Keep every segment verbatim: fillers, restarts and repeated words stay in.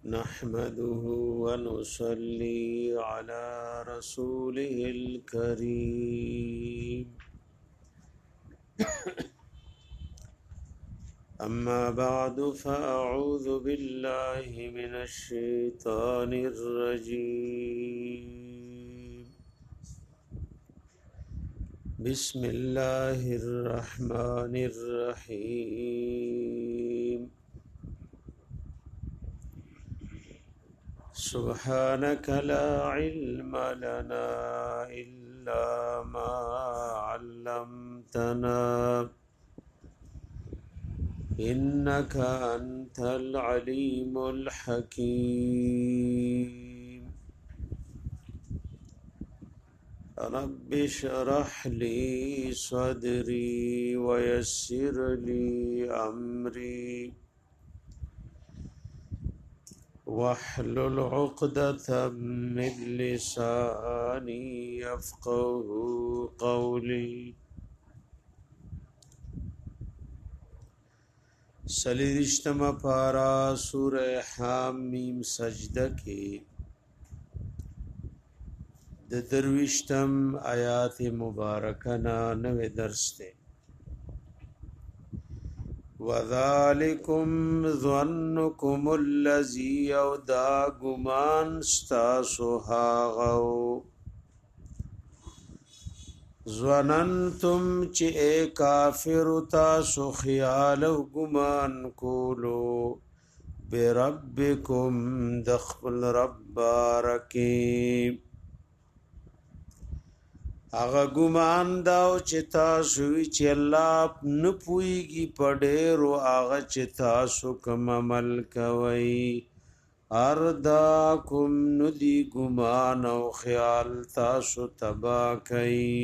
نحمده ونصلي على رسوله الكريم أما بعد فأعوذ بالله من الشيطان الرجيم بسم الله الرحمن الرحيم سبحانك لا علم لنا إلا ما علمتنا إنك أنت العليم الحكيم رب اشرح لي صدري ويسر لي أمري واحلل عقدة من لساني يفقه قولي سلیدشتم پارا سورہ حامیم سجدہ کی د درویشتم آیات مبارکنا نوے درس تے وَذَلِكُمْ ظَنُّكُمُ الَّذِي او دا گمان ستاسو هاغو ظننتم چی اے کافر تاسو خیال و گمان کولو بربکم دخل رب بارکی اغا گمان داو چی تاسوی چی اللہ نپویگی پڑیرو آغا چی تاسو کم عمل کوئی ارداکم ندی گمان و خیال تاسو تبا کئی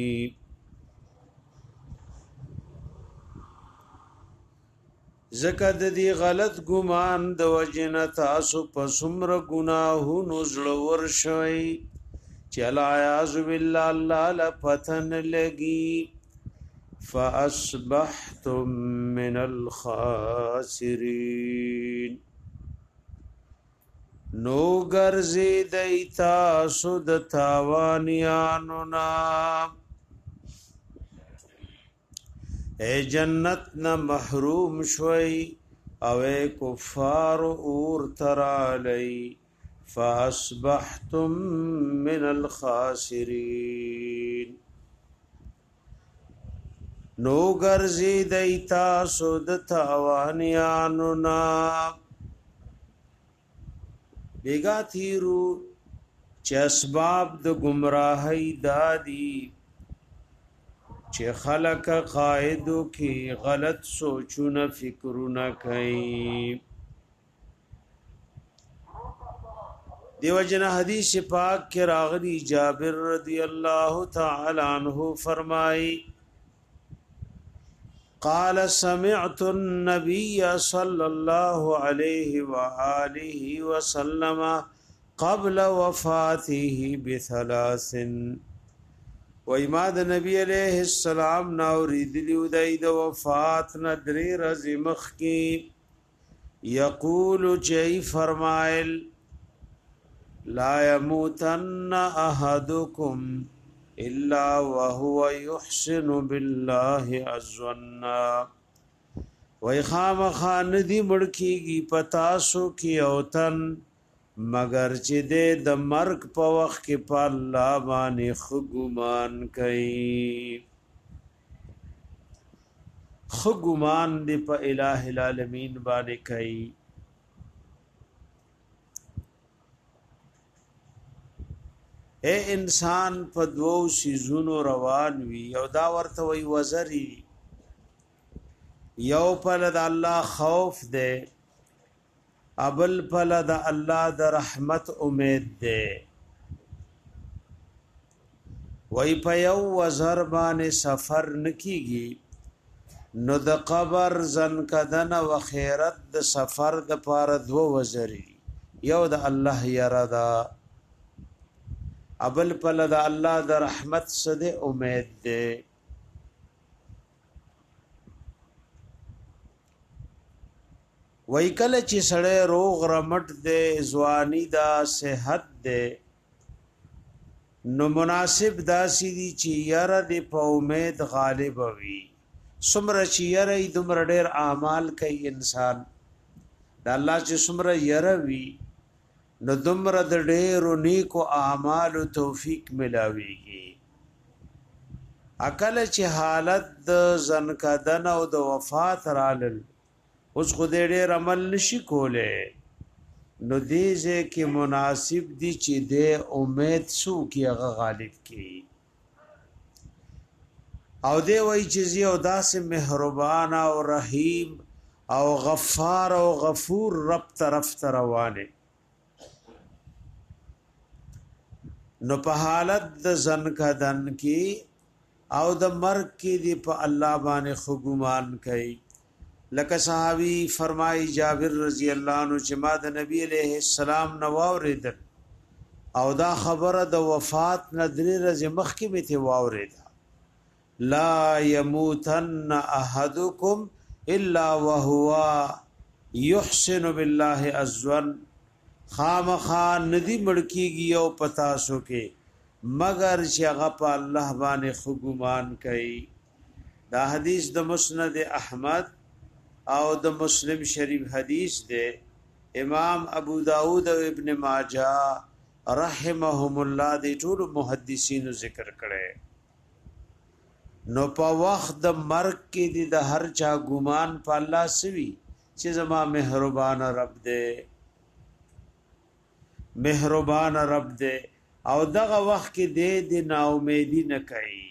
زکد دی غلط گمان د وجن تاسو پسمر گناہو نزلور شوئی چل عیاذ باللہ اللہ لپتن لگی فاصبحتم من الخاسرین نو گرزی دیتا سود تاوانیانونا اے جنت نا محروم شوئی او اے کفار اور ترالی فاصبحتم من الخاسرین نو گرزی دیتا سود تاوانیانونا بیگا تیرو چه اسباب د گمراهی دادی چه خلق قائدو کی غلط سوچون فکرون کئی دیو جنا حدیث پاک کے راغلی جابر رضی اللہ تعالی عنہ فرمائی قال سمعت النبي صلى الله عليه وآله وسلم قبل وفاته بثلاث وإماد نبی علیہ السلام ناورید لیودائی دا وفات ندری رزی مخی یقول جئی فرمائل لا يموتن احدكم الا وهو يحسن بالله الظنا وای خام خان دی مړکیږي پتاسو کی اوتن مگر چې د مرګ په وخت کې په الله باندې خګمان کوي خګمان دی په الٰه العالمین باندې کوي اے انسان په دوو سيزونو روان وي یو دا ورته وي وزري یو په د الله خوف ده ابل په د الله د رحمت امید ده وای په یو وزر باندې سفر نکیږي نو د قبر زن کدن او خیرت د سفر د پاره دو وزري یو د الله یرا ابل پل د الله د رحمت سده امید ده وای کله چې سړی روغ رمټ دې ځواني دا صحت دې نو مناسب داسې دي چې یاره دې په امید غالب وي څومره چې یاره یې دومره ډېر اعمال کوي انسان د الله چې څومره یاره وي نو دومره د ډېرو نیکو اعمالو توفیق ملاویږي اکل چې حالت د زنکدن او د وفات رالل اوس خو دې ډېر عمل نشي کوله نو دې کې مناسب دي چې دې امید سو کې هغه غالب کی او دې وای چې زیو داسې مهربان او رحیم او غفار او غفور رب طرف ته روانه نو په حالت د زنکدن کې او د مرګ کې دی په الله باندې خو ګمان کوي لکه صحابي فرمایي جابر رضی الله عنه چې ما د نبی عليه السلام نو اوریدل او دا خبره د وفات ندري رز مخکې می ته واوریدا لا يموتن احدكم الا وهو يحسن بالله الظن خامخا ندی مړکیږي او پتا سو کې مگر چې هغه په الله باندې خو ګمان کوي دا حدیث د مسند احمد او د مسلم شریف حدیث دی امام ابو داود او ابن ماجه رحمهم الله دی ټول محدثین ذکر کړي نو په وخت د مرګ کې دی د هر چا ګمان په الله سوي چې زما مهربان رب دی مهربان رب دی او دغه وخت کې دې دې نا امیدي نه کوي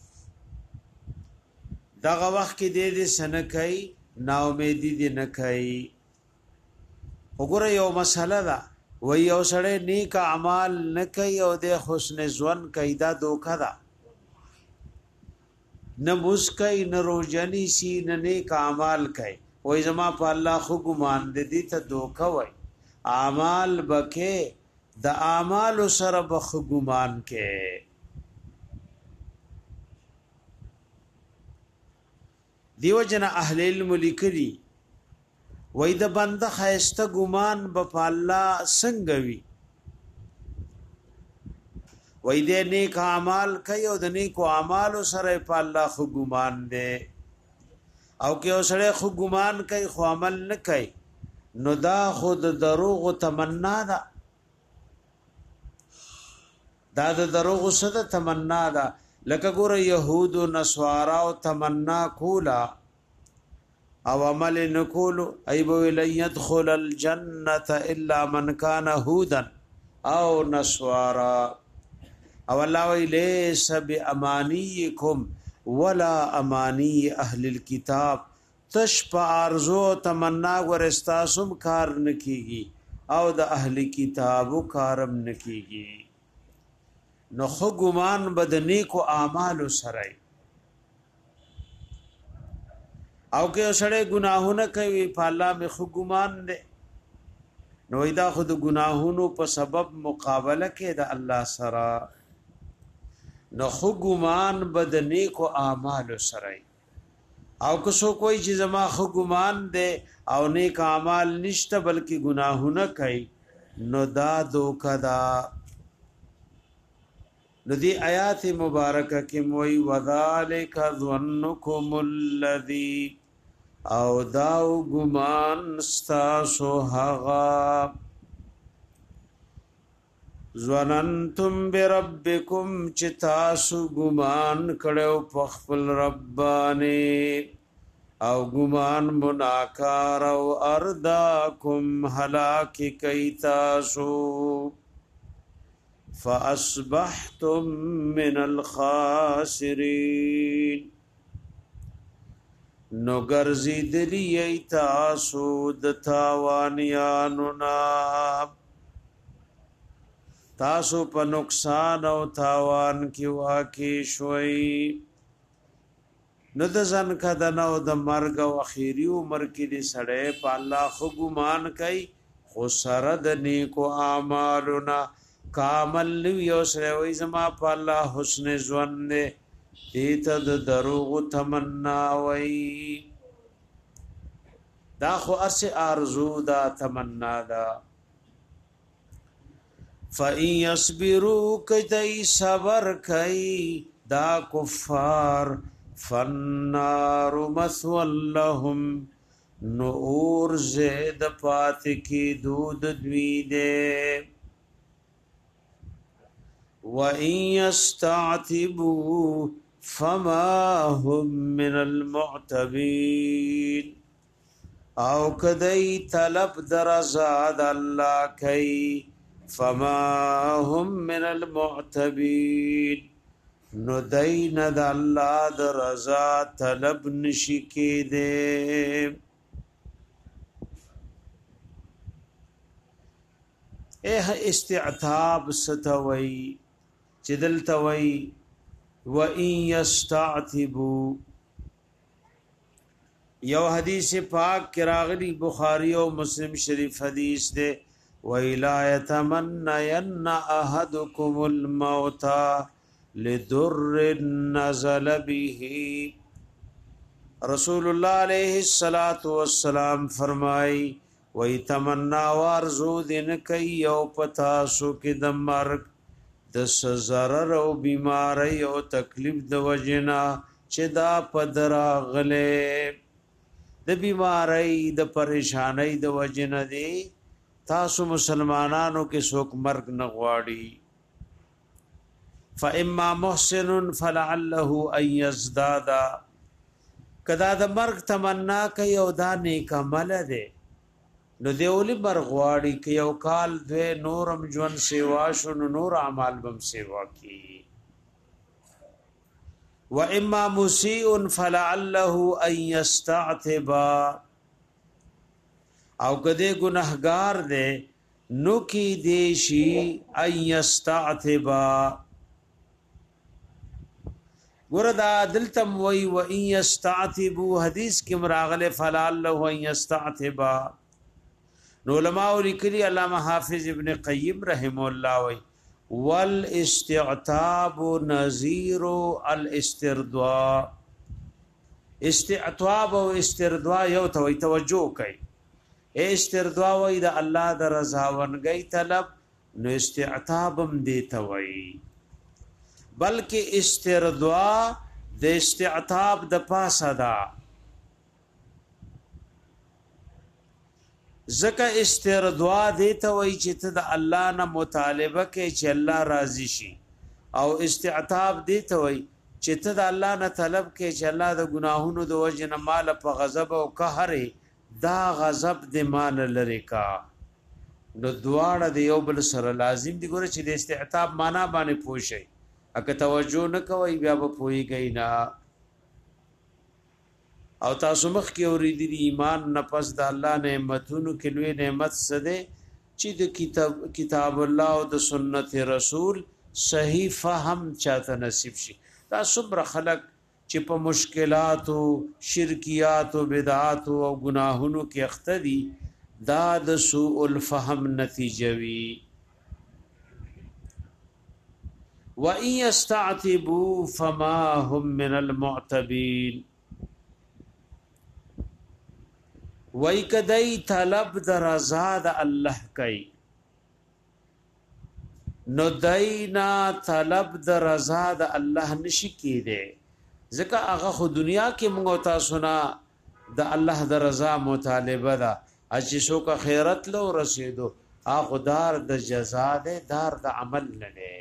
دغه وخت کې دې دې سن کوي نا امیدي دې نه کوي وګوره یو مسله ده و یو سړی نیک اعمال نه کوي او د حسن ظن کوي دا دوکه ده نه مسکای نه روزنی سی نه نیک اعمال کوي وای زما په الله خو ګمان دې ته دوکه وای اعمال بکه د اعمال سره بخ ګمان کې دیو جن اهل علم لیکلي وای د بنده خیسته ګمان په الله څنګه وی وای دې نیک اعمال کوي او د نیک اعمال سره په الله خو ګمان دی او کې اوسړه خو ګمان کوي خو عمل نه کوي نو دا خود دروغ تمنا ده دا د دروغ صد تمنا ده لکه ګور يهود او نصارا او تمنا کولا او عمل نکولو ايبو لن يدخل الجنه الا من كان هودا او نصارا او الله ليس بامانيكم ولا اماني اهل الكتاب تشپا ارزو تمنا ورستاسم کار نکیږي او د اهل کتابو کارم نکیږي نو خو ګمان بدنی کو اعمال سره او کې سړی ګناهونه کوي په الله می خو ګمان دي نو دا خود ګناهونو په سبب مقابله کې د الله سره نو خو ګمان بدنی کو اعمال سره او که سو کوئی چې زما خو ګمان دي او نیک اعمال نشته بلکې ګناهونه کوي نو دا دوکا دا ندی آیات مبارکه کې موي وذالک ظنکم الذی او داو ګمان استاسو هغه ظننتم بربکم چې تاسو ګمان کړو په خپل ربانی او ګمان مناکار او ارداکم هلاک کی تاسو فاصبحتم من الخاسرین نو ګرځي دلی تاسو د تاوانیانو نا تاسو په نقصان او تاوان کې واقع شوي نو د ځن کدن او د مرګ او اخیری عمر کې دې سړې په الله خو ګمان کوي خو سره د نیکو اعمالنا کامل یو سره وي زما په الله حسن ظن دې ته د دروغ تمنا وي دا خو اس ارزو دا تمنا دا فَإِن يَصْبِرُوا كَيْ صبر کئی دا کفار فَالنَّارُ مَثْوًى لَهُمْ نور زید پات کی دود دوی دے وَإِن يَسْتَعْتِبُوا فَمَا هُمْ مِنَ الْمُعْتَبِينَ او کدی طلب درزاد اللہ کئی فما هم من المعتبین نو دین دا اللہ درزا طلب نشکی دے اے استعتاب ستوئی چدل توئی وَإِن يَسْتَعْتِبُوا یو حدیث پاک کراغلی بخاری و مسلم شریف حدیث دے وَإِلَا يَتَمَنَّيَنَّ أَحَدُكُمُ الْمَوْتَ لِدُرٍّ نَزَلَ بِهِ رسول اللہ علیہ السلام فرمائی وی تمنا وارزو دن کئی یو پتاسو کی دمرگ دس ضرر و بیماری و تکلیف د وجنا چه دا پدرا غلے د بیماری د پریشانی د وجنا دی تاسو مسلمانانو کې څوک مرګ نه غواړي فاما محسن فلعله ان يزداد کدا د مرګ تمنا کوي او دا نیک عمل ده نو دیولی مرګ غواړي کې یو کال دوه نورم ژوند سیوا شون نور اعمال بم سیوا کی واما مسيء فلعله ان يستعتب او کده گناہگار دے نو کی دیشی ان یستعتبا وردا دلتم وی و ان یستعتبو حدیث کی مراغل فلعلہ ان یستعتبا نو علماء لکلی علامہ حافظ ابن قیم رحم اللہ وی والاستعتاب نظیر الاستردواء استعتاب و استردواء یو توی توجہ کئی استردوا وی دا اللہ دا رضاونگی طلب نو استعتابم دیتا وی بلکہ استردوا دا استعتاب دا پاسا دا زکا استردوا دیتا وی چیتا دا اللہ نا مطالبہ کے چی اللہ راضی شی او استعتاب دیتا وی چیتا دا اللہ نا طلب کے چی اللہ دا گناہونو دا وجن مال پا غضب و قہر دا غضب د مان لری کا نو دواړه د یو بل سره لازم دي ګوره چې د استعتاب معنا باندې پوښي اګه توجه نه کوي بیا به پويږي نه او تاسو مخ کې اوریدلی ایمان نه پس د الله نعمتونو کې لوی نعمت سده چې د کتاب کتاب الله او د سنت رسول صحیح فهم چاته نصیب شي دا صبر خلق چې په مشکلاتو شرکیاتو بدعاتو او گناهونو کې اخته دي دا د سوء الفهم نتیجه وي وَإِن يَسْتَعْتِبُوا فَمَا هُمْ مِنَ الْمُعْتَبِينَ وَإِ کدی طلب در آزاد الله کوي نو داینا طلب در آزاد الله نشي کېده ځکه هغه خو دنیا کې موږ تاسو نه د الله د رضا مطالبه ده چې څوک خیرت لو رسیدو هغه دار د جزا ده دار د عمل نه ده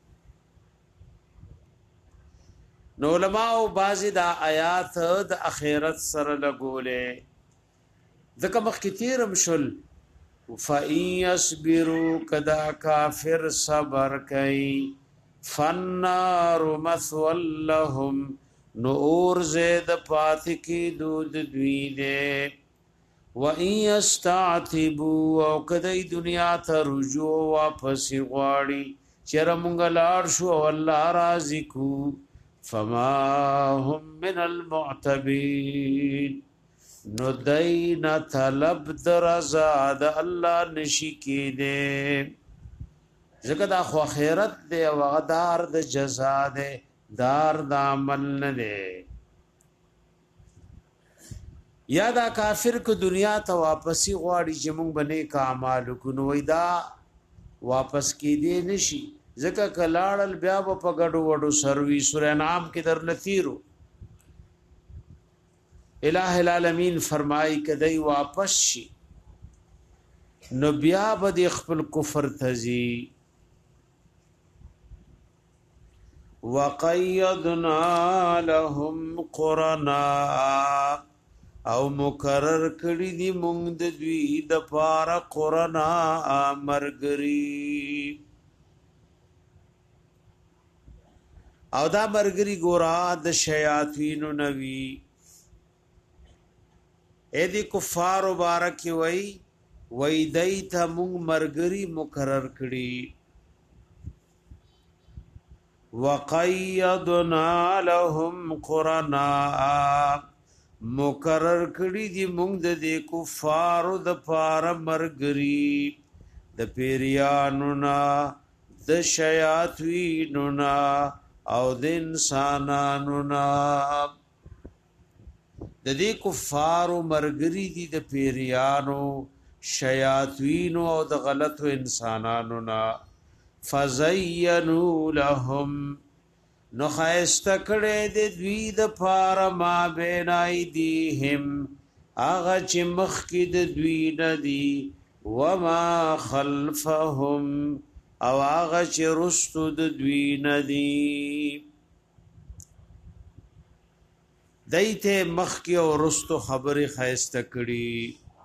نو علماء بعضی د آیات د اخرت سره لګولې ځکه مخکتیرم شل فَإِن يَصْبِرُوا کدا کافر صبر کوي فَالنَّارُ مَثْوًى لَهُمْ نور زید پات کی دود دوی دے وَإِن يَسْتَعْتِبُوا او کدی دنیا ته رجوع واپس غواړي چر مونږ لاړ شو الله راضی کو فما هم من المعتبین نو دین طلب درزاد الله نشی کی دے زکه دا خو خیرت دے وغدار د جزا دے دار د عمل نه دے یا دا کافر کو دنیا ته واپسی غواړي چې موږ باندې کا اعمال کو نو دا واپس کې دی نشي ځکه کلاړل بیا په ګډو وډو سروي سورہ انعام کې در لثیرو الہ العالمین فرمای کدی واپس شي نو بیا به خپل کفر تزي وقیدنا لهم قرنا او مقرر کړی دی مونږ د دوی د پاره قرنا مرګري او دا مرګري ګورا د شیاطین نوی اې دي کفار مبارک وای وای دایته مونږ مرګري مقرر کړی وقیدنا لهم قرنا مقرر کړی دی مونږ د دې کفارو د پاره مرګري د پیریانو نا د شیاطینو نا او د انسانانو نا د دې کفارو مرګري دي د پیریانو شیاطینو او د غلطو انسانانو نا فزینوا لهم نو خایسته کړه د دوی د پاره ما بین ایدیهم اغه چې مخ کې د دوی ندی وما خلفهم او اغه چې رستو د دوی ندی دایته مخ کې او رستو خبره خایسته کړي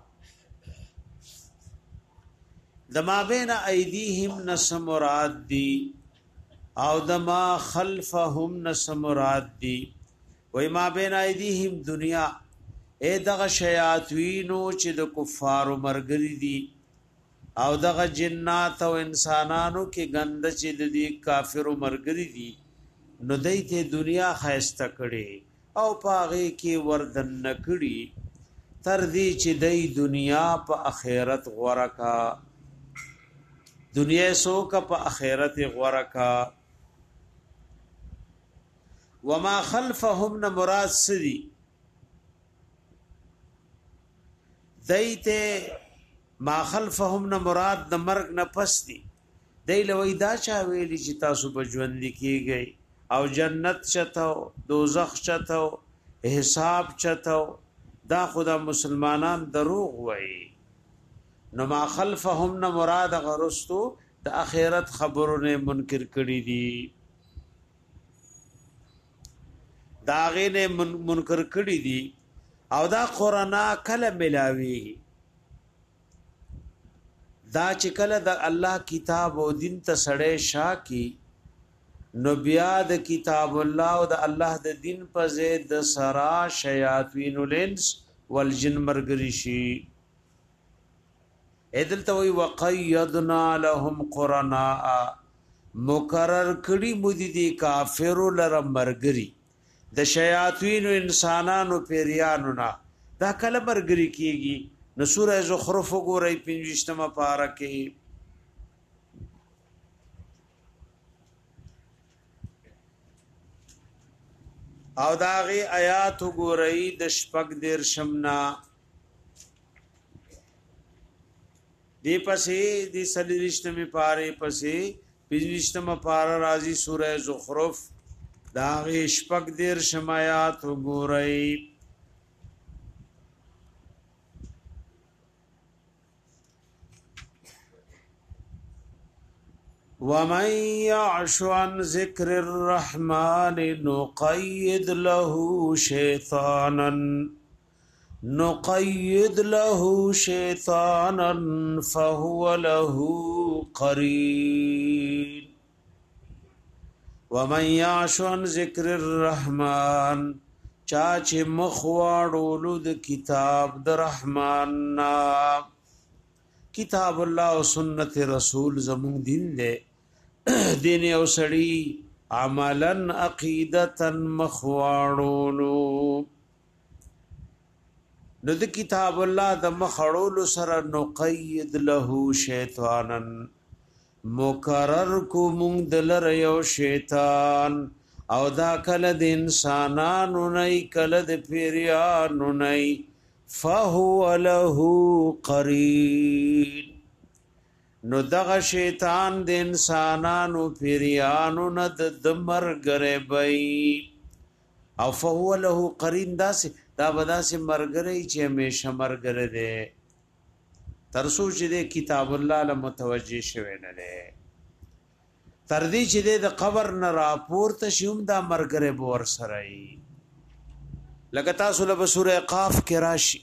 د ما بین ایدیهم نس مراد دی او د ما خلفهم نس مراد دی وای ما بین ایدیهم دنیا اے دغه شیاطینو چې د کفارو مرګری دي او دغه جنات او انسانانو کې غند چې د دې کافرو مرګری دي نو دایته دنیا خایسته کړي او پاغه کې وردن نکړي تر دې چې دای دنیا په آخرت غوړه کا دنیا سو کا په آخرت غوړه کا وما خلفهم نه مراد سدي دایته ما خلفهم نه مراد د مرګ نه پس دي دای لوي دا چا ویلی چې تاسو په ژوند کېږئ او جنت چته دوزخ چته حساب چته دا خدا مسلمانان دروغ وای نو ما خلفهم نه مراد غرستو د اخرت خبرونه منکر کړي دي دا غینه منکر کړي دي او دا قرآن کله ملاوي دا چې کله د الله کتاب او دین ته سړې شا کی نو بیا د کتاب الله او د الله د دین په زید د سرا شیاطین الانس والجن مرګري شي ادل ته وی وقیدنا لهم قرنا مقرر کړي مودي دي کافر لره مرګري د شیاطین انسانانو پیریانو نا دا کله مرګري کیږي نو سوره زخرف وګورئ پنځشتمه پاره کې او داغي آیات وګورئ د شپږ دیر شمنا دی پسې دی سلیشتمه پاره پسې پنځشتمه پاره راځي سوره زخرف داغي شپږ دیر شمایات وګورئ ومن يعش عن ذكر الرحمن نقيد له شيطانا نقيد له شيطانا فهو له قرين ومن يعش عن ذكر الرحمن چاچ مخواړو د کتاب د رحمان نا کتاب الله او سنت رسول زمون دین دے دین او سړی عملا عقیدتا مخواړو نو د کتاب الله د مخړولو سره نقید له شیطانن مقرر کو مونږ دلر یو شیطان او دا کله د انسانانو نه کله د پیریانو نه فهو له قرین نو دغه شیطان د انسانانو پیریانو نه د مرګره بئی او فهو له قرین داسې دا بداسې مرګره چې همیشه مرګره ده ترسو چې د کتاب الله له متوجه شوی نه ده تر دې چې د قبر نه راپورته شوم دا مرګره بور سره ای لکه تاسو له سوره قاف کې راشي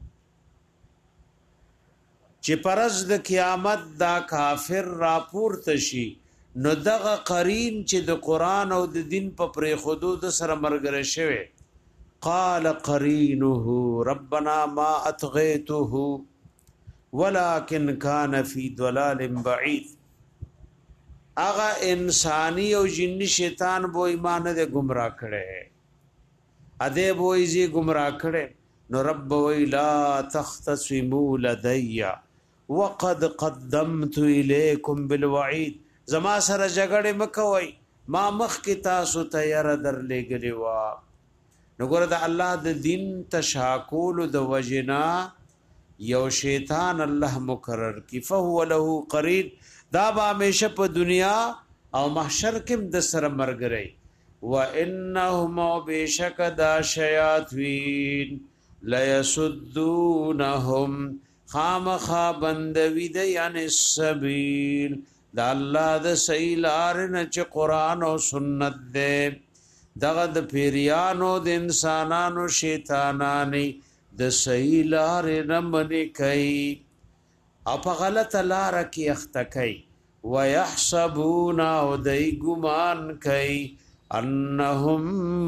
چې پرز د قیامت دا کافر راپورته شي نو دغه قرین چې د قران او د دین په پرې حدود سره مرګره شوی قال قرینه ربنا ما اطغیته ولكن كان في ضلال بعيد اغا انسانی او جنی شیطان بو ایمان دے گمراہ کړي اده بو ایزی گمراہ کړي نو رب وی لا تختصموا لدي وقد قدمت اليكم بالوعيد زما سره جګړه مکوي ما مخ کی تاسو تیار در لګلی وا نو ګره د الله د دین تشاکول د وجنا یو شیطان الله مقرر کی فهو له قرین دا به همیشه په دنیا او محشر کې د سره مرګري و انهم بشک دا شیاطین لا یسدونهم خامخا بندوی د یعنی السبیل دا الله د سیلار نه چې قران او سنت ده دغه د پیریانو د انسانانو شیطانانی د سیلار نه منی کوي او په غلط لار کې اخته کوي ويحسبون او دای ګمان کوي انهم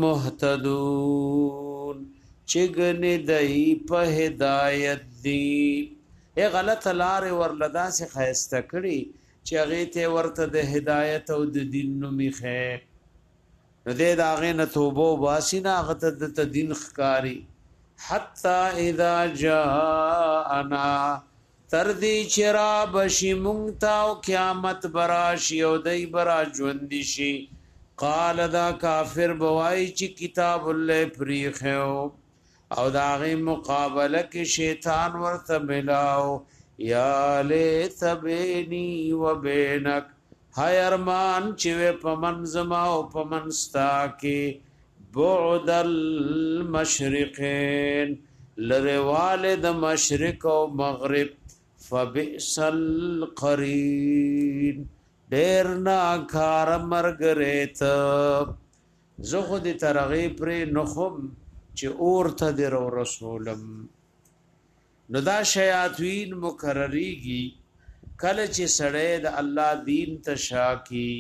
مهتدون چګنه دای په هدایت دی ای غلط لار ورلدا سي خيسته کړي چې هغه ته ورته د هدایت او د دین نو میخه نو دې داغه نه توبه واسینا غته د دین خکاری حتا اذا جاءنا تردی چرا بشی مونگتا و قیامت براشی او دی برا جوندی شی قال دا کافر بوائی چی کتاب اللہ پریخیو او داغی مقابلہ کی شیطان ورت ملاو یا لیت بینی و بینک های ارمان چوے پمنزما و پمنستا کی بعد المشرقین لروالد مشرق و مغرب فبئس القرین ډیر ناکار مرګریت زه خو دې ترغی پر نخم چې اور ته در رسولم نو دا شیاطین مکرریږي کله چې سړی د الله دین تشاکی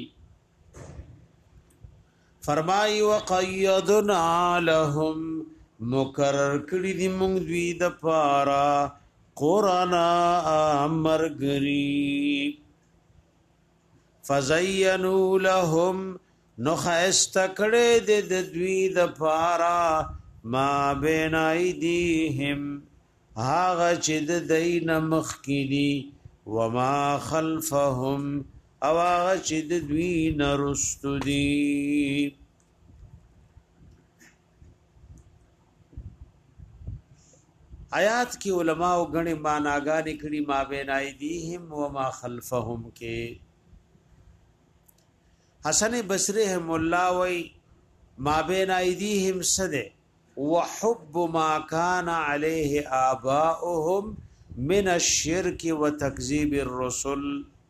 فرمای وقیدنا لهم مکرر کړي دي موږ دوی د پارا قرآن امرگری فزینو لهم نخست کڑے دے دوی د پارا ما بین ایدیهم هاغ چد دین مخکلی وما خلفهم او هاغ چد دوی نرستو دی آیات کی علماء غنی معناګانې کړي ما بین ایدیهم و ما خلفهم کې حسن بصری هم الله وی ما بین ایدیهم صد وحب ما كان عليه آباؤهم من الشرك وتكذيب الرسل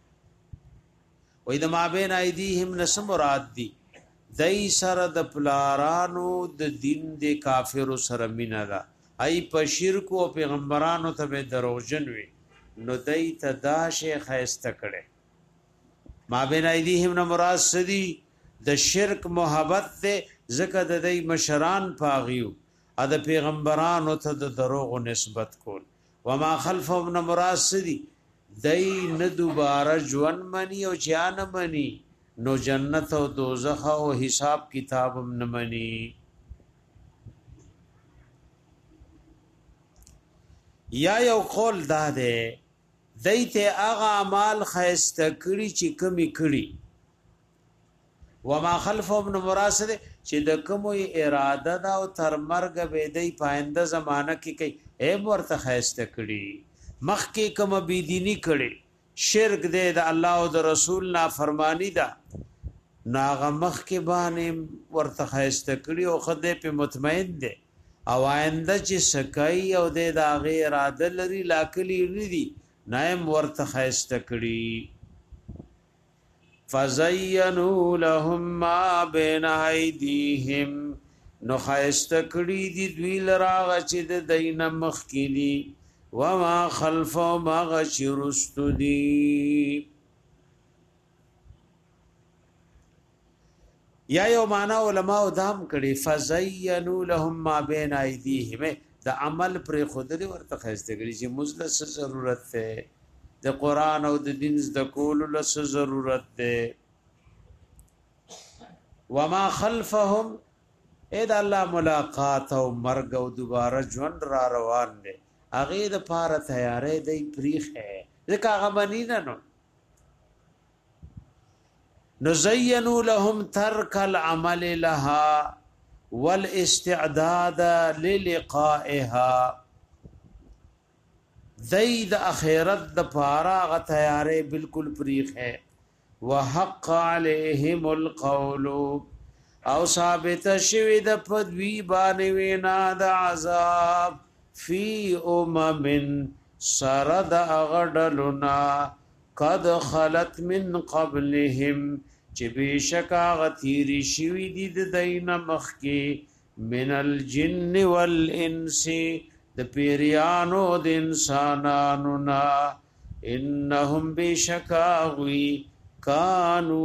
و اذا ما بین ایدیهم نس مراد دی دای سره د پلارانو د دین د کافر سره مینا ده ای په شرک او پیغمبرانو ته به دروژن وي نو دای ته دا شی خیسته کړي ما بین ایدیهم نو مراد سدي د شرک محبت ته زکه د دای مشران پاغیو ا د پیغمبرانو ته د دروغ نسبت کول وما خلفهم نو مراد سدي دای نه دوباره ژوند منی او جان منی نو جنت او دوزخ او حساب کتابم نه منی یا یو قول داده دیته اغا اعمال خیسته کړي چې کمی کړي وما خلفهم نو مراد چې د کوم اراده دا او تر مرګ به دی پاینده زمانہ کې کوي اے ورته خیسته کړي مخ کې کوم بيدینی کړي شرک دې د الله او د رسول نافرمانی ده ناغه مخ کې باندې ورته خیسته کړي او خدای په مطمئن دي او آینده چې سکای او دې د هغه اراده لري لاکلی ردي نایم ورته خیسته کړي فزینوا لهم ما بین ایدیهم نو خیسته کړي دي دوی لراغه چې د دین مخ کې دي وما خلفهم ما غشرست دي یا یو معنا علماء دام کړي فزینوا لهم ما بین ایدیهم د عمل پر خودري ورته خسته کړي چې مزلس ضرورت ده د قران او د دین د کول له ضرورت ده وما خلفهم اې د الله ملاقات او مرګ او دوباره ژوند را روان دي اغه د پاره تیارې دی پریخه ځکه هغه باندې نه نو نزینوا لهم ترک العمل لها والاستعداد للقائها زید اخرت د پاره غ تیارې بالکل پریخ ہے وحق علیہم القول او ثابت شوی د پدوی باندې وینا د عذاب فی امم سرد اغدلنا قد خلت من قبلهم چې بشکا غتیری شوی دي د دین مخکی من الجن والانس د پیریانو د انسانانو نا انهم بشکا غوی کانو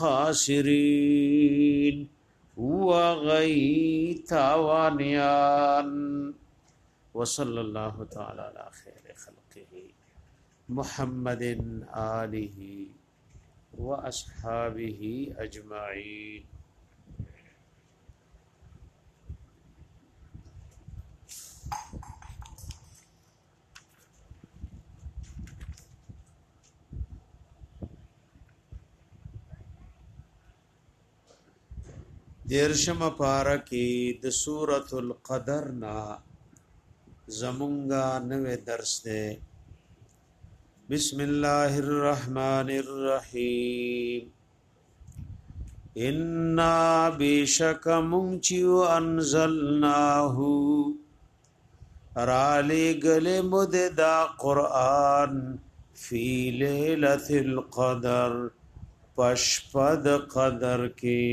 خاسرین وغی تاوانیان وصلی اللہ تعالی علی خیر خلقه محمد آلہ واصحابہ اجمعین دیرشم پارکی د سورۃ القدر نا زمونگا نوے درس دے بسم اللہ الرحمن الرحیم انا بیشک منچیو انزلناہو رالی گلے مد دا قرآن فی لیلت القدر پشپد قدر کی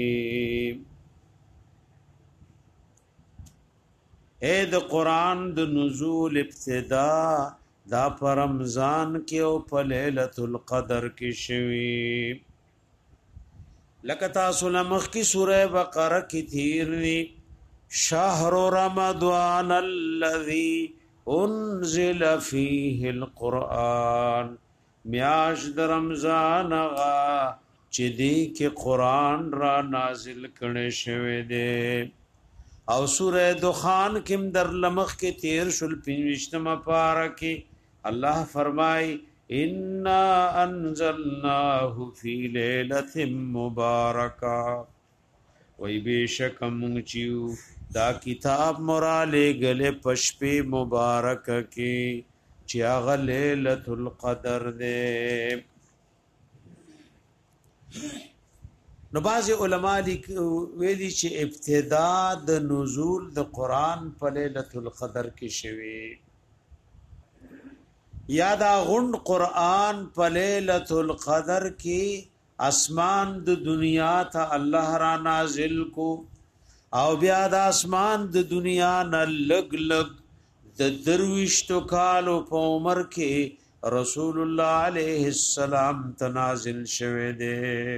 اے د قرآن د نزول ابتدا دا پر رمضان کې او په ليله القدر کې شوی لکه تاسو لمخ کی سوره بقره کې تیر ني شهر رمضان الذي انزل فيه القرآن میاش د رمضان غا چې دې کې قرآن را نازل کړي شوی دی او سورہ دخان کم در لمخ کے تیر شل پنوشتم پارا کی اللہ فرمائی انا انزلناہ فی لیلت مبارکہ وی بے شک منچیو دا کتاب مرالے گلے پشپی مبارک کی چیاغ لیلت القدر دے نو بعض علماء ویلي چې ابتدا د نزول د قران په ليله القدر کې شوی یا دا غوند قران په ليله القدر کې اسمان د دنیا ته الله را نازل کو او بیا د اسمان د دنیا نه لګ لګ د درويشتو کالو په عمر کې رسول الله عليه السلام تنازل شوه دی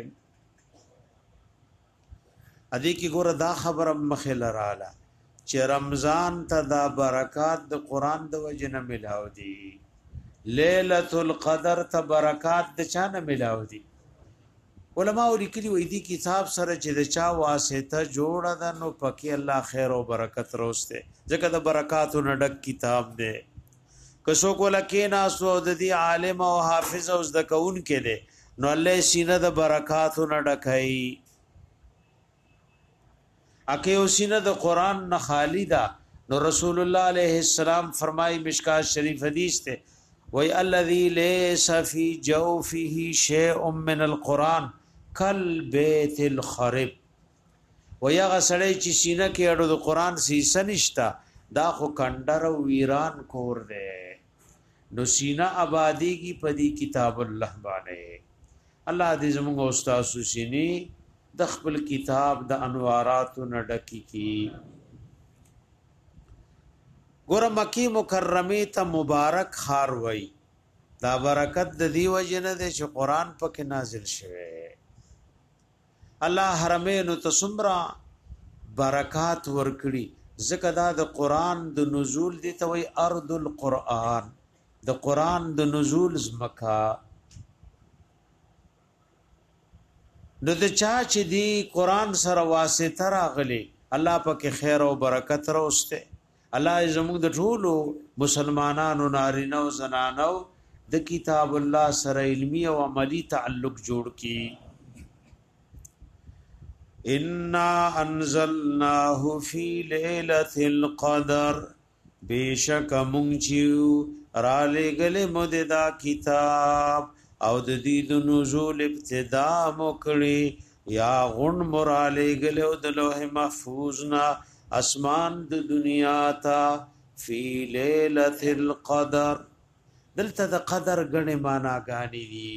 ادي کی ګوره دا خبره مخه لراله چې رمضان ته دا برکات د قران د وجنه ملاو دي ليله القدر ته برکات د چا نه ملاو دي علماء لیکلي وې دي کتاب سره چې د چا واسطه جوړه ده نو پکې الله خیر او برکت روسته ځکه د برکاتو نه ډک کتاب دی کسو کوله کې ناسو د دې عالم او حافظ او د کون کې دی نو الله سینه د برکاتو نه ډکای اکه او سینه د قران نه خالی ده نو رسول الله علیه السلام فرمای مشکات شریف حدیث ته وی الذی لیس فی جوفه شیء من القران کل بیت الخرب ویا غسړی چې سینه کې اړو د قران سیسه نشتا دا خو کندر او ویران کور دی نو سینه آبادی کی پدی کتاب الله باندې الله دې زموږ استاد سینی د خپل کتاب د انوارات نډکی کی ګور مکی مکرمه ته مبارک خار وای دا برکت د دی وجنه د چې قران پکې نازل شوه الله حرمین تصمرا برکات ورکړي زکه دا د قران د نزول دي ته وای ارض القرآن د قران د نزول زمکا نو د چا چې دی قران سره واسطه راغلي الله پاک خیر او برکت راوسته الله زموږ د ټولو مسلمانانو نارینه او زنانو د کتاب الله سره علمی او عملی تعلق جوړ کی ان انزلناه فی ليله القدر بیشک مونږیو را لګل مددا کتاب او د دې د نزول ابتدا موکړي یا غون مراله غلو د لوح محفوظ نا اسمان د دنیا تا فی لیلۃ القدر دلته د قدر غنه معنا غانی دي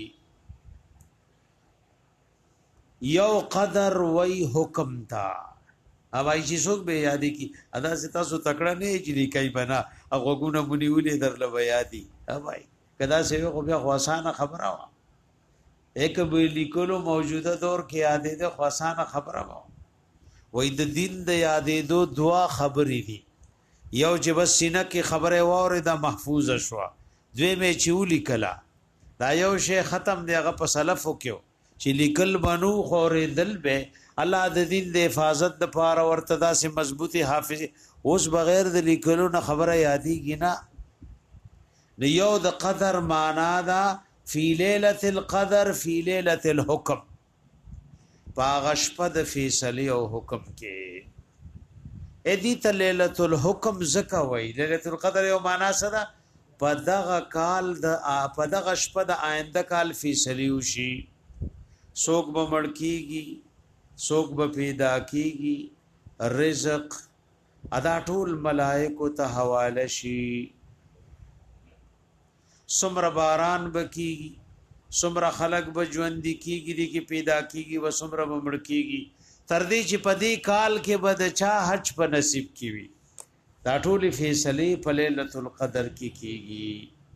یو قدر وای حکم تا اوای چې څوک به یادی کی ادا ستا سو تکړه نه چې دی کای بنا هغه بنیولې درله بیا دی اوای کدا سیو خو بیا خواسانه خبره وا ایک به لیکلو موجوده دور کې یادې ده خواسانه خبره وا وې د دین د یادې دو دعا خبرې دي یو چې بس سینه کې خبره واره دا محفوظ شوا دوی مې چولی کلا دا یو شی ختم دی هغه په سلف وکيو چې لیکل بنو خورې دل به الله د دین د حفاظت د پاره ورتدا سي مضبوطي حافظ اوس بغیر د لیکلو نه خبره یادېږي نه یو د قدر معنا دا فی لیلۃ القدر فی لیلۃ الحکم پاغشپد فیصله او حکم کې ادي ته لیلۃ الحکم زکا وای لیلۃ القدر یو معنا سره پدغه کال د پدغه شپد آینده کال فیصله وشي سوق به مړکیږي سوق به پیدا کیږي رزق ادا ټول ملائکه ته حواله شي سمر باران بکیږي سمر خلق بجوندي کیږي دي کی پیدا کیږي و سمر بمړ کیږي تر دې چې پدی کال کې بد چا حج په نصیب کیوي دا ټول فیصله په ليله القدر کې کیږي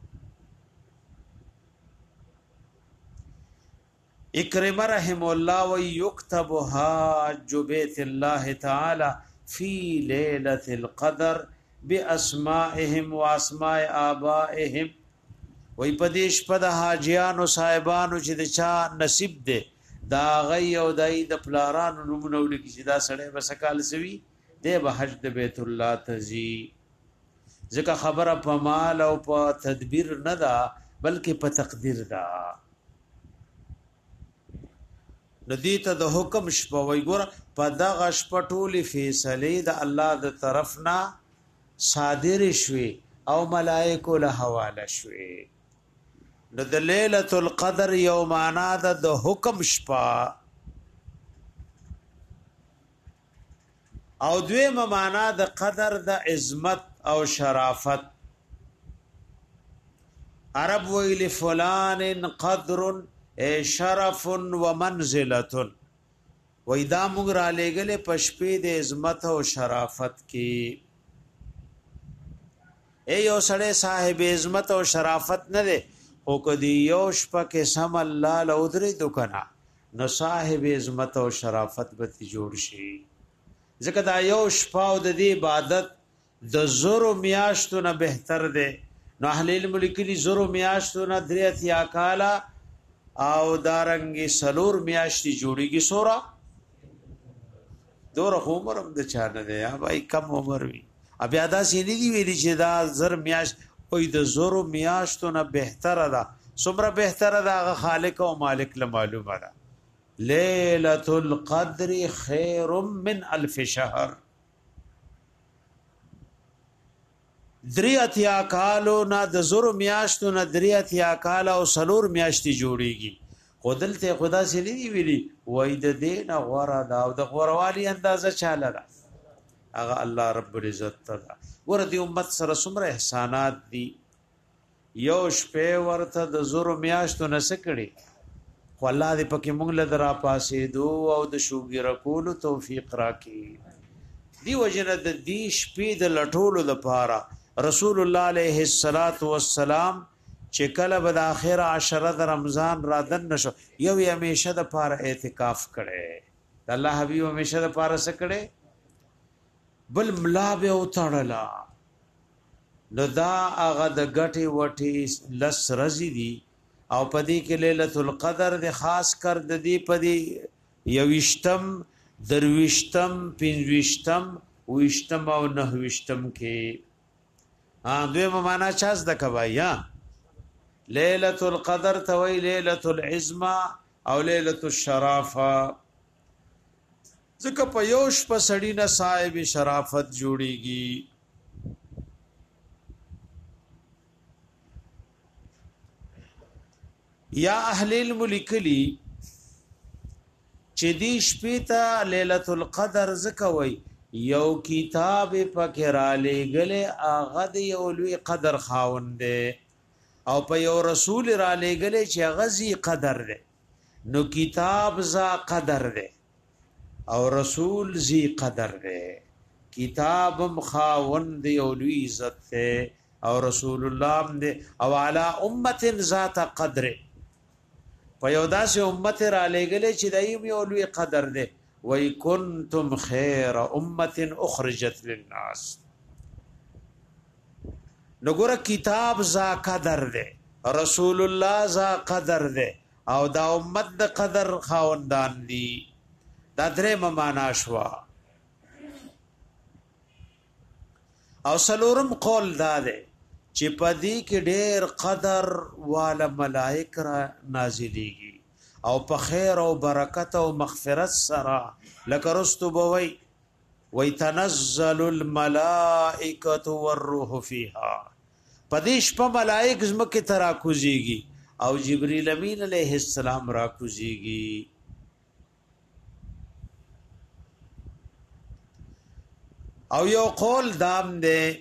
اکرمه رحم الله و یكتب حاج بیت الله تعالی فی ليله القدر باسمائهم واسماء آبائهم وی پدیش پد حاجیانو صاحبانو چې د چا نصیب ده دا غي او دای د پلارانو نومونه ولکې چې دا سړی بسکال سوي دی به حج د بیت الله تزي ځکه خبره په مال او په تدبیر نه ده بلکې په تقدیر ده ندی ته د حکم شپه وی ګور په دغه شپه ټولې فیصله د الله د طرفنا صادر شوي او ملائکه له حواله شوي نو د ليله القدر یوم معنا د حکم شپه او دویمه معنا د قدر د عظمت او شرافت عرب ویل فلان قدر شرف و منزلت وې دا موږ را لګلې پشپې د عظمت او شرافت کې اے یو سړی صاحب عظمت او شرافت نه دی او کدی یو شپه کې سم الله لودري دکنا نو صاحب عظمت او شرافت به جوړ شي ځکه دا یو شپه او د دې عبادت د زورو میاشتو نه بهتر دی نو اهل علم لیکلي زورو میاشتو نه دریت یا کالا او دارنګي سلور میاشتي جوړيږي سورا دور عمر هم د چانه دی یا بھائی کم عمر وي بیا دا سینې دی ویلي چې دا زر میاش وې د زورو میاشتو نه بهتره ده څومره بهتره ده هغه خالق او مالک له معلومه ده ليلة القدر خير من الف شهر. دریاتیا کالو نا د زور میاشتو نا دریاتیا کالا او سلور میاشتي جوړیږي. خودلته خدا سي دی ویلي وای د دین غورا دا او د غوروالي اندازه چاله ده هغه الله رب العزت ته. ور دي امت سره څومره احسانات دي. یو شپه ورته د زور میاشتو نسکړي خو الله دې پکې مونږ له درا پاسې دو او د شوګر کول توفیق راکړي. دی وجنه د دې شپې د لټولو لپاره رسول الله علیه الصلاۃ والسلام چې کله به د اخر عشره د رمضان را دن نشو یو یې همیشه د پاره اعتکاف کړي. الله حبیب همیشه د پاره سکړي بل ملا به وتړلا نو دا هغه د غټي وټي لس رزي دي او پدې کې ليله القدر د خاص کر د دې پدې یوشتم درويشتم پنځويشتم ويشتم او نهويشتم کې ها دوی معنا چاز د کوي ها ليله القدر توي ليله العظمى او ليله الشرافه. ځکه په یوش په سړی نه صاحب شرافت جوړيږي. یا اهل الملک لی چې دی شپې ته ليله القدر زکوي یو کتاب پکې را لېګلې اغه د یو لوی قدر خاوند او په یو رسول را لېګلې چې غزي قدر ده نو کتاب ز قدر ده او رسول زی قدر ده. کتاب خاوند یو لوی عزت ده او رسول الله ده او علی امه ذات قدر په یو داسې امت را لېګلې چې دایم یو لوی قدر ده. وای کنتم خیر امه اخرجت للناس. نګوره کتاب ذا قدر ده رسول الله ذا قدر ده او دا امت د قدر خاوندان دي. دا درې معنا شوا. او سلورم قول دا ده چې پدې کې ډېر قدر والا ملائک را نازلېږي او په خیر او برکت او مغفرت سره لکه رستو بوي ويتنزل الملائکه والروح فيها. پدې شپه ملائک زمکه ترا کوزيږي او جبريل امين عليه السلام را کوزيږي. او یو قول دام ده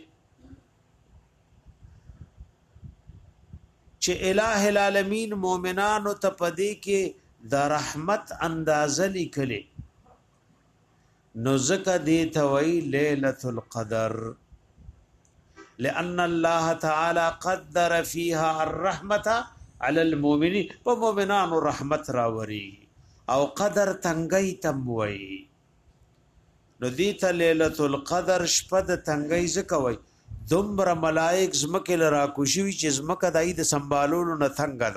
چې الٰه العالمین مومنانو ته پدې کې د رحمت اندازه لیکلې نو زکه دې ته وی ليله القدر لأن الله تعالی قدر فيها الرحمه على المؤمنين. په مومنانو رحمت راوري او قدر تنگي تم وی نو دې ته ليله القدر شپه د تنگي زکه وی. دمر ملائک زمکه لرا کوشوي چې زمکه دای د سنبالولو نه څنګه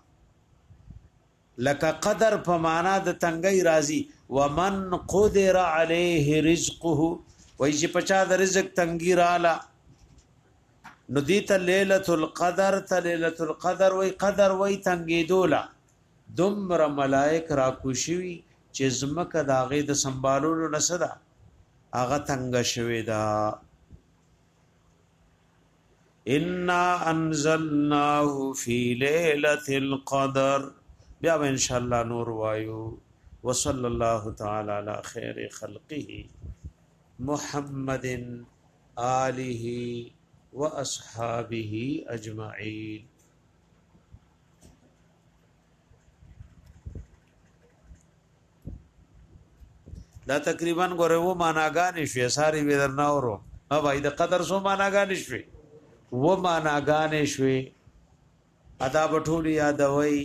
دا لکه قدر په معنا د تنگي راضي. ومن قدر عليه رزقه وای چې پچا د رزق تنگي رااله نو دې ته ليله القدر ته ليله القدر وای قدر وای تنگي دولا. دمر ملائک را کوشوي چې زمکه داغه د سنبالولو نه صدا هغه تنگ شوي دا. انا انزلناه في ليله القدر. بیا ان شاء الله نور وایو. وصلى الله تعالى على خير خلقه محمد آله واصحابه اجمعين. دا تقریبا غره و معناګانې شوې ساری وې درنا ورو ها بھائی د قدر سو معناګانې شوې و معناګانې شوې ادا بټولي یادوي.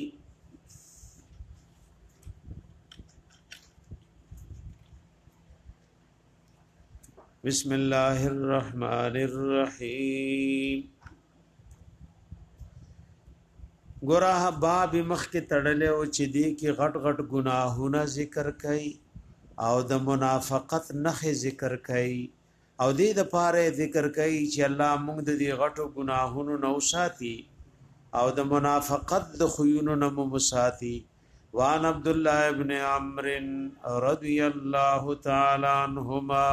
بسم الله الرحمن الرحیم. ګوراه باب مخ کې تړلې او چې دې کې غټ غټ ګناهونه ذکر کړي او د منافقت نخې ذکر کړي او دې د پاره ذکر کړي چې الله موږ د دې غټو ګناهونو نو ساتي او د منافقت د خيونو نو مساتي. وان عبد الله ابن عمرو رضی الله تعالی عنہما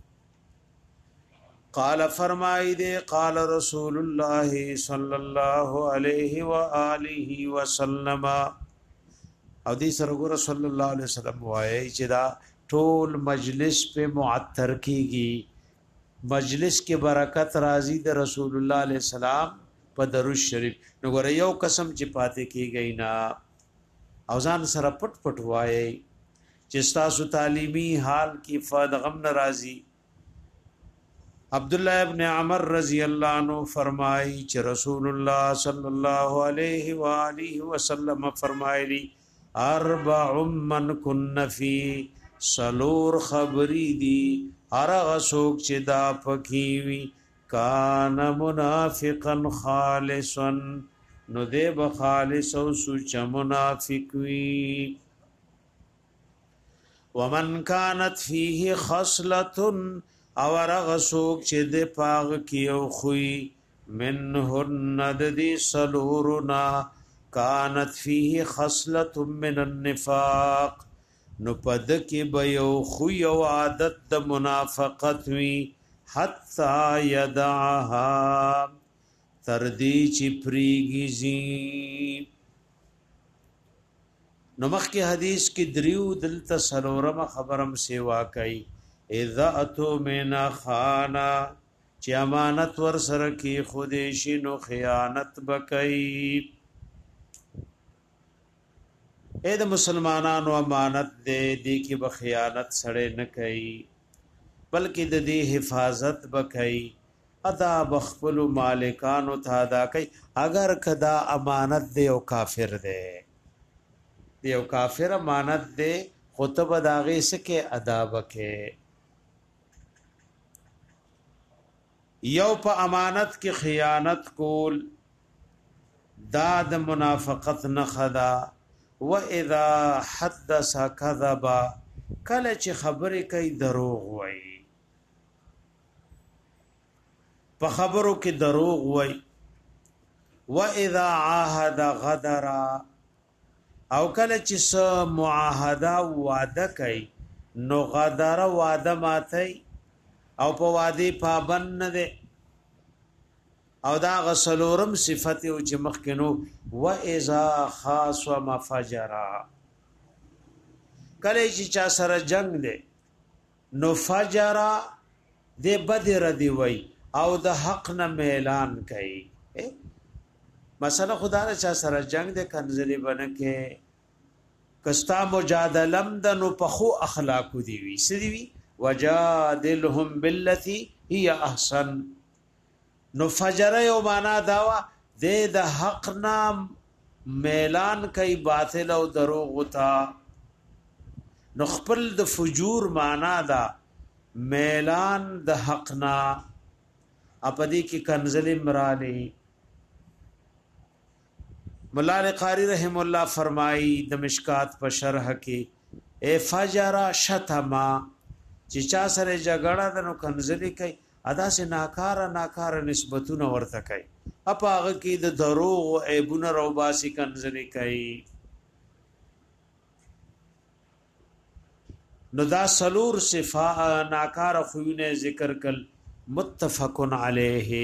قال فرمائی دے قال رسول الله صلی الله علیہ وآلہ وسلم او دی سرگو رسول اللہ علیہ وسلم وائے چې دا ټول مجلس په معطر کیږي مجلس کې برکت راضی د رسول الله علیہ السلام په درود شریف نو ګره یو قسم چې پاتې کیږي نه او ځان سره پټ پټ وایي چې تاسو تعلیمی حال کې فاد غم ناراضي عبد الله ابن عمر رضی الله عنه فرمایي چې رسول الله صلی الله علیه و آله وسلم فرمایلی اربع من كن فی سلور خبری دی ارغ سوک چې دا پکیوی کان منافقا خالصا نو دے بخالص او سوچ منافق وی ومن كانت فيه خصلة او رغسوک چې د پاغ کیو خوی منهن ددی سلورنا كانت فيه خصلة من النفاق نو پد کې بيو خوی او عادت د منافقت وی حتا يدعها تردی چی پریگی زی نمخ کی حدیث کی دریو دلتا سلورم خبرم سیوا کئی اذا اتو مینا خانا چی امانت ور سرکی خودشی نو خیانت بکئی اید مسلمانانو امانت دے دی کی بخیانت سڑے نکئی بلکہ د دی حفاظت بکئی ادا بخپل مالکانو ته ادا کوي اگر کدا امانت دی او کافر دی دی او کافر امانت دی خطب داغه سکه ادا وکي یو په امانت کې خیانت کول دا د منافقت نه خدا و اذا حدث كذب کله چې خبرې کوي دروغ وایي په خبرو کې دروغ وای و اذا عاهد غدر او کله چې س معاهده وعده کوي نو غدر وعده ماتي او په وعده پابند نه دي او دا غسلورم صفت او چې مخکنو و اذا خاص و مفجر کله چې چا سره جنگ دي نو فجر دې بدر دی وای او د حق نه اعلان کوي مثلا خدا نه چا سره جنگ د کنزلی بنکه کستا مجادلم د نو پخو اخلاق دی وی سدی وی وجادلهم بالتي هي احسن نو فجر یو معنا داوا د حق نام اعلان کوي باطل او دروغ وتا نو خپل د فجور معنا دا اعلان د حق نا اپدی کی کنزل امرالی مولا قاری رحم الله فرمائی د مشکات په شرح کې اے فجر شتما چې چا سره جګړه د نو کنزلی کوي ادا سے ناکاره ناکاره نسبتونه ورته کوي اپاغه کې د دروغ او عیبونه روباسي کنزلی کوي نو دا سلور صفا ناکاره خوونه ذکر کل متفق علیہ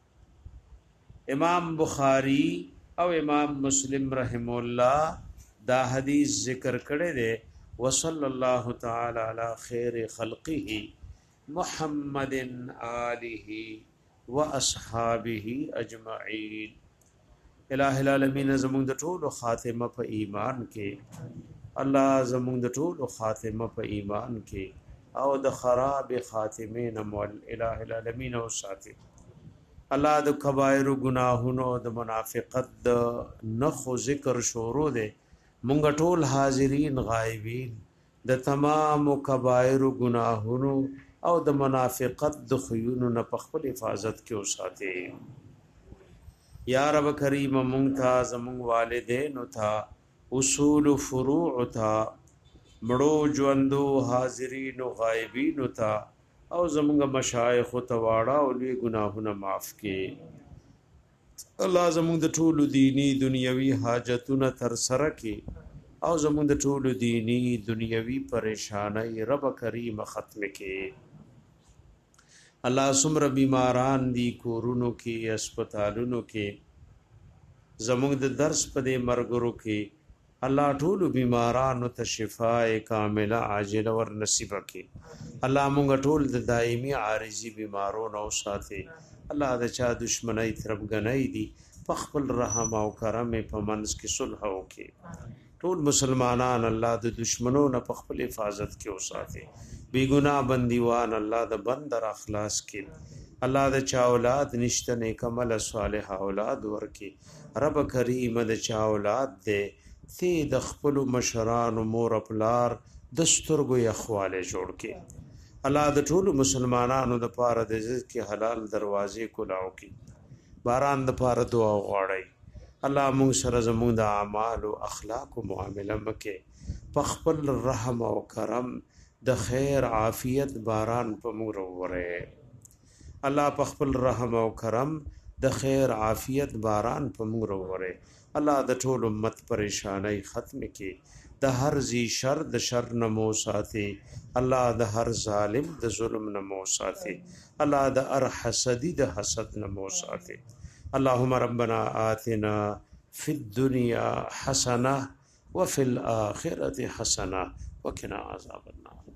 امام بخاری او امام مسلم رحم الله دا حدیث ذکر کړي دي وصلی الله تعالی علی خیر خلقه محمد آله واصحابه اجمعین الہ العالمین زمون د ټول خاتمه په ایمان کې الله زمون د ټول خاتمه په ایمان کې او د خراب خاتمین مول الہ العالمین او ساتي الله د کبائر گناهونو د منافقت د نخو ذکر شروع ده مونږ ټول حاضرین غایبین د تمام کبائر گناهونو او د منافقت د خيونو نه په خپل حفاظت کې اوساته یا رب کریم مونږ ته زمونږ والدین او ته اصول فروع ته مړو ژوندو حاضرین او غایبین او ته او زمونږ مشایخ او تواړه او لوی ګناهونه معاف کړي الله زمونږ د ټولو دینی دنیوي حاجتونه تر سره کړي او زمون د ټولو دینی دنیوي پریشانای رب کریم ختم کې الله سمره بیماران دی کورونو کې هسپتالونو کې زمون د درس په دې مرګرو کې الله ټول بیمارانو ته شفاء کامله عاجله ور نصیب کړي الله مونږ ټول د دایمي عارضی بیمارونو او ساتي الله د چا دشمنی طرف غنۍ دي په خپل رحم او کرم په منځ کې صلح وکړي ټول مسلمانان الله د دشمنو نه په خپل حفاظت کې وساتي بی ګناه بندیوان الله د بندر اخلاص کې الله د چا اولاد نشته نیک عمل صالح اولاد ورکي رب کریم د چا اولاد دې تی د خپل مشران مور خپلار دستورګو یخواله جوړ کې الله د ټول مسلمانانو د پاره د رزق حلال دروازې کولاو کې باران د پاره دعا غواړي الله موږ سره زموږ د اعمال او اخلاق او معاملې مکه په خپل رحم او کرم د خیر عافیت باران په موږ وره الله په خپل رحم او کرم د خیر عافیت باران په موږ وره الله د ټول امت پریشانای ختم کړي د هر زی شر د شر نمو ساتي الله د هر ظالم د ظلم نمو ساتي الله د ار حسدی د حسد نمو ساتي اللهم ربنا آتنا في الدنيا حسنه وفي الاخره حسنه وقنا عذاب النار